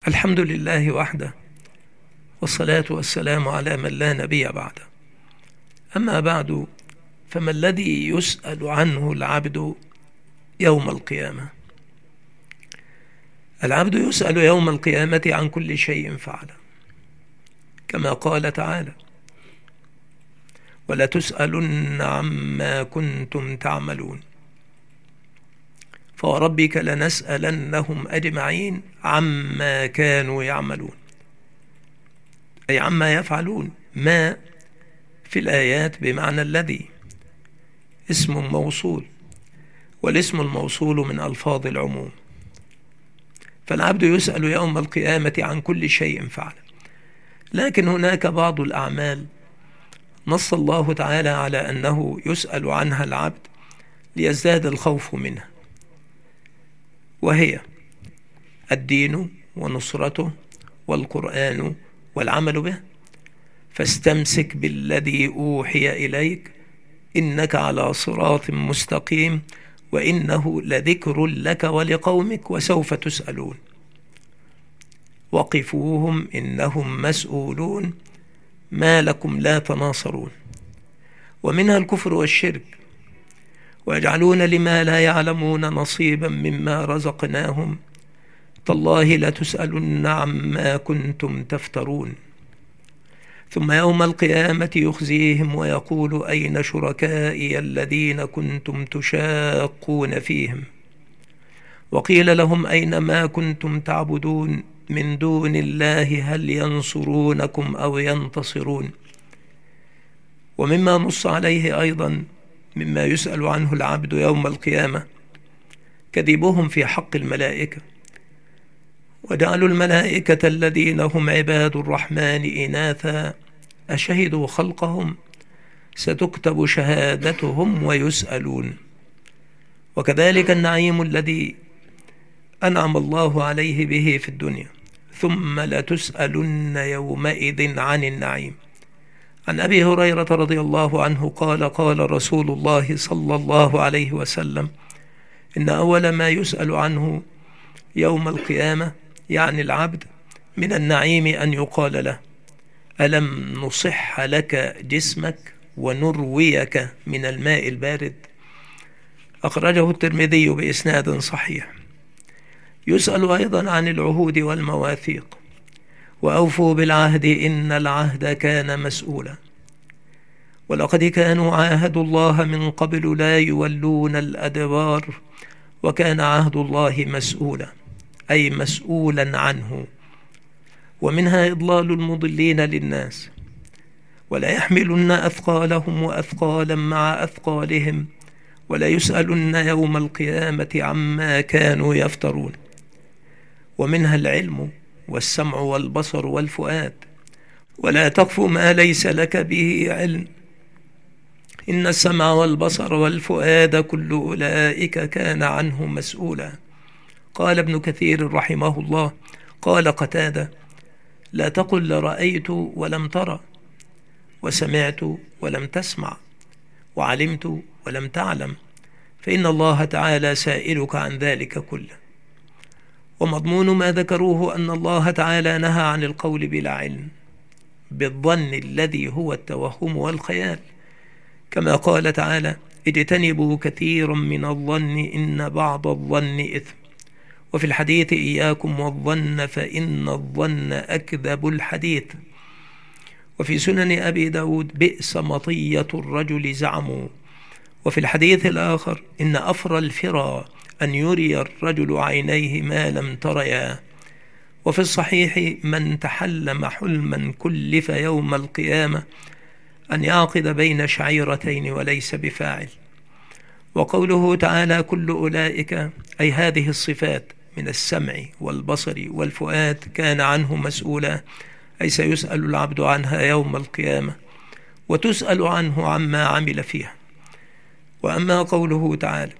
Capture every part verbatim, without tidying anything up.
الحمد لله وحده، والصلاة والسلام على من لا نبي بعده. أما بعد، فما الذي يسأل عنه العبد يوم القيامة؟ العبد يسأل يوم القيامة عن كل شيء فعله، كما قال تعالى: ولتسألن عما كنتم تعملون. فوربك لنسألنهم أجمعين عما كانوا يعملون، أي عما يفعلون. ما في الآيات بمعنى الذي، اسم موصول، والاسم الموصول من ألفاظ العموم. فالعبد يسأل يوم القيامة عن كل شيء فعل، لكن هناك بعض الأعمال نص الله تعالى على أنه يسأل عنها العبد ليزداد الخوف منها، وهي الدين ونصرته والقرآن والعمل به. فاستمسك بالذي أوحي إليك إنك على صراط مستقيم وإنه لذكر لك ولقومك وسوف تسألون. وقفوهم إنهم مسؤولون ما لكم لا تناصرون. ومنها الكفر والشرك، ويجعلون لما لا يعلمون نصيبا مما رزقناهم تالله لتسألن عما كنتم تفترون. ثم يوم القيامة يخزيهم ويقول: أين شركائي الذين كنتم تشاقون فيهم؟ وقيل لهم: أين ما كنتم تعبدون من دون الله هل ينصرونكم أو ينتصرون؟ ومما نص عليه أيضا مما يسأل عنه العبد يوم القيامة كذبهم في حق الملائكة، وجعلوا الملائكة الذين هم عباد الرحمن إناثا أشهدوا خلقهم ستكتب شهادتهم ويسألون. وكذلك النعيم الذي أنعم الله عليه به في الدنيا، ثم لتسألن يومئذ عن النعيم. عن أبي هريرة رضي الله عنه قال: قال رسول الله صلى الله عليه وسلم: إن أول ما يسأل عنه يوم القيامة يعني العبد من النعيم أن يقال له: ألم نصح لك جسمك ونرويك من الماء البارد؟ أخرجه الترمذي بإسناد صحيح. يسأل أيضا عن العهود والمواثيق: وأوفوا بالعهد إن العهد كان مسؤولا. ولقد كانوا عاهدوا الله من قبل لا يولون الأدبار وكان عهد الله مسؤولا، أي مسؤولا عنه. ومنها إضلال المضلين للناس: ولا يحملن أثقالهم وأثقالا مع أثقالهم ولا يسألن يوم القيامة عما كانوا يفترون. ومنها العلم والسمع والبصر والفؤاد: ولا تقف ما ليس لك به علم إن السمع والبصر والفؤاد كل أولئك كان عنه مسؤولا. قال ابن كثير رحمه الله: قال قتادة: لا تقل رأيت ولم ترى، وسمعت ولم تسمع، وعلمت ولم تعلم، فإن الله تعالى سائلك عن ذلك كله. ومضمون ما ذكروه أن الله تعالى نهى عن القول بلا علم بالظن الذي هو التوهم والخيال، كما قال تعالى: اجتنبوا كثيرا من الظن إن بعض الظن إثم. وفي الحديث: إياكم والظن فإن الظن أكذب الحديث. وفي سنن أبي داود: بئس مطية الرجل زعموا. وفي الحديث الآخر: إن أفر الفرى أن يري الرجل عينيه ما لم تريا. وفي الصحيح: من تحلم حلما كلف يوم القيامة أن يعقد بين شعيرتين وليس بفاعل. وقوله تعالى: كل أولئك، أي هذه الصفات من السمع والبصر والفؤاد كان عنه مسؤولا، أي سيسأل العبد عنها يوم القيامة وتسأل عنه عما عمل فيها. وأما قوله تعالى: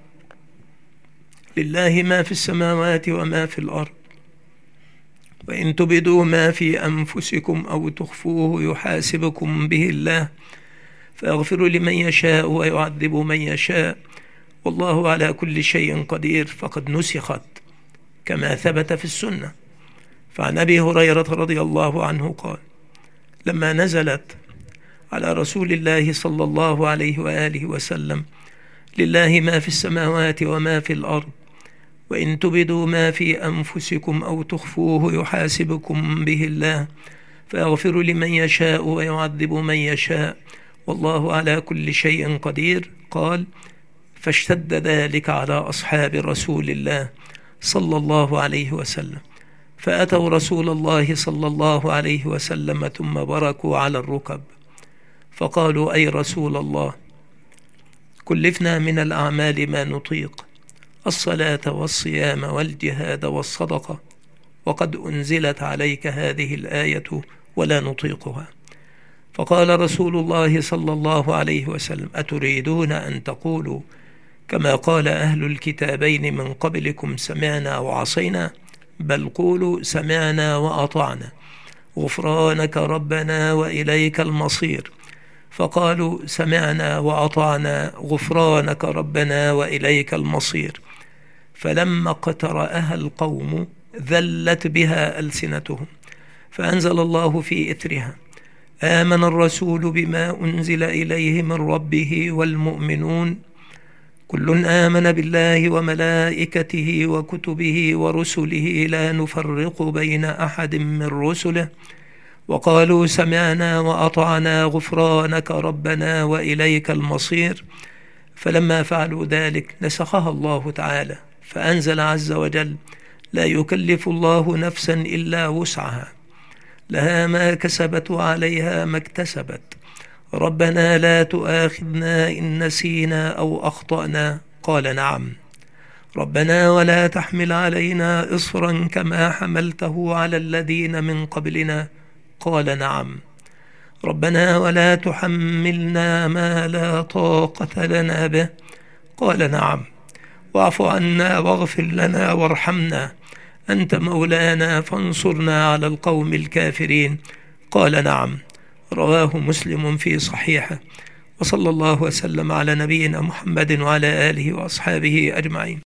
لله ما في السماوات وما في الأرض وإن تبدوا ما في أنفسكم أو تخفوه يحاسبكم به الله فيغفر لمن يشاء ويعذب من يشاء والله على كل شيء قدير، فقد نسخت كما ثبت في السنة. فعن أبي هريرة رضي الله عنه قال: لما نزلت على رسول الله صلى الله عليه وآله وسلم: لله ما في السماوات وما في الأرض، وإن تبدوا ما في أنفسكم أو تخفوه يحاسبكم به الله، فيغفر لمن يشاء ويعذب من يشاء، والله على كل شيء قدير. قال: فاشتد ذلك على أصحاب رسول الله صلى الله عليه وسلم، فأتوا رسول الله صلى الله عليه وسلم ثم بركوا على الركب، فقالوا: أي رسول الله، كلفنا من الأعمال ما نطيق، الصلاة والصيام والجهاد والصدقة، وقد أنزلت عليك هذه الآية ولا نطيقها. فقال رسول الله صلى الله عليه وسلم: أتريدون أن تقولوا كما قال أهل الكتابين من قبلكم: سمعنا وعصينا؟ بل قولوا: سمعنا وأطعنا، غفرانك ربنا وإليك المصير. فقالوا: سمعنا وأطعنا، غفرانك ربنا وإليك المصير. فلما اقترأها القوم ذلت بها ألسنتهم، فأنزل الله في إثرها: آمن الرسول بما أنزل إليه من ربه والمؤمنون كل آمن بالله وملائكته وكتبه ورسله لا نفرق بين أحد من رسله، وقالوا: سمعنا وأطعنا، غفرانك ربنا وإليك المصير. فلما فعلوا ذلك نسخها الله تعالى، فأنزل عز وجل: لا يكلف الله نفسا إلا وسعها، لها ما كسبت وعليها ما اكتسبت، ربنا لا تؤاخذنا إن نسينا أو أخطأنا. قال: نعم. ربنا ولا تحمل علينا إصرا كما حملته على الذين من قبلنا. قال: نعم. ربنا ولا تحملنا ما لا طاقة لنا به. قال: نعم. واعف عنا واغفر لنا وارحمنا، أنت مولانا فانصرنا على القوم الكافرين. قال: نعم. رواه مسلم في صحيحه. وصلى الله وسلم على نبينا محمد وعلى آله وأصحابه أجمعين.